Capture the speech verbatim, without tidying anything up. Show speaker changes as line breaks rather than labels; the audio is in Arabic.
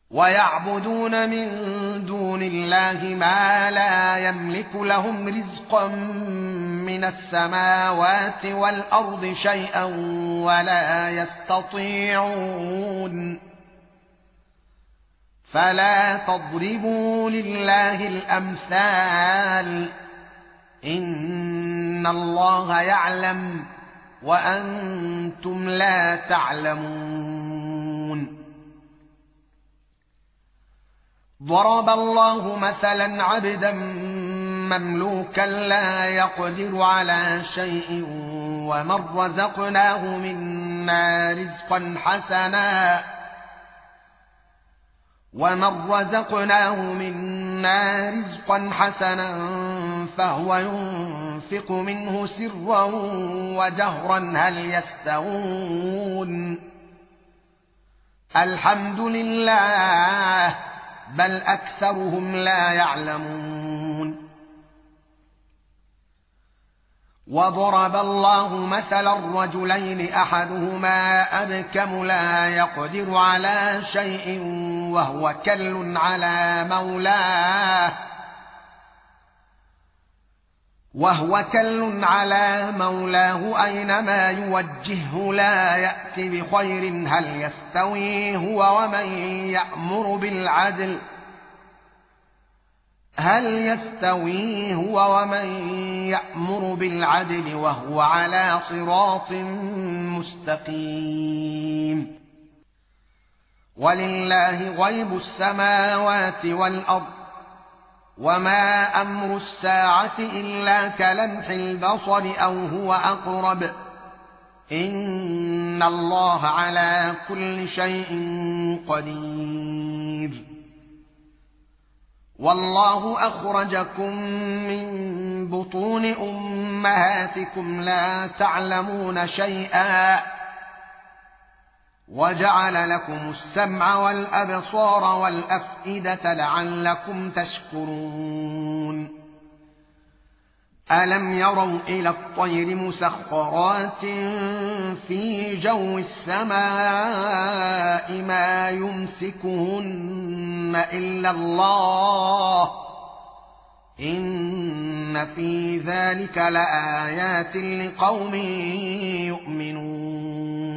ويعبدون من دون الله ما لا يملك لهم رزقا من السماوات والأرض شيئا ولا يستطيعون فلا تضربوا لله الأمثال إن الله يعلم وأنتم لا تعلمون. ضرب الله مثلا عبدا مملوكا لا يقدر على شيء ومن رزقناه منا رزقا حسنا ومن رزقناه منا رزقا حسنا فهو ينفق منه سرا وجهرا هل يستوون الحمد لله بل أكثرهم لا يعلمون. وضرب الله مثلا الرجلين أحدهما أبكم لا يقدر على شيء وهو كل على مولاه وهو كل على مولاه أينما يوجهه لا يأتي بخير هل يستوي هو ومن يأمر بالعدل هل يستوي هو ومن يأمر بالعدل وهو على صراط مستقيم. ولله غيب السماوات والأرض وما أمر الساعة إلا كلمح البصر أو هو أقرب إن الله على كل شيء قدير. والله أخرجكم من بطون أمهاتكم لا تعلمون شيئا وجعل لكم السمع والأبصار والأفئدة لعلكم تشكرون. ألم يروا إلى الطير مسخرات في جو السماء ما يمسكهن إلا الله إن في ذلك لآيات لقوم يؤمنون.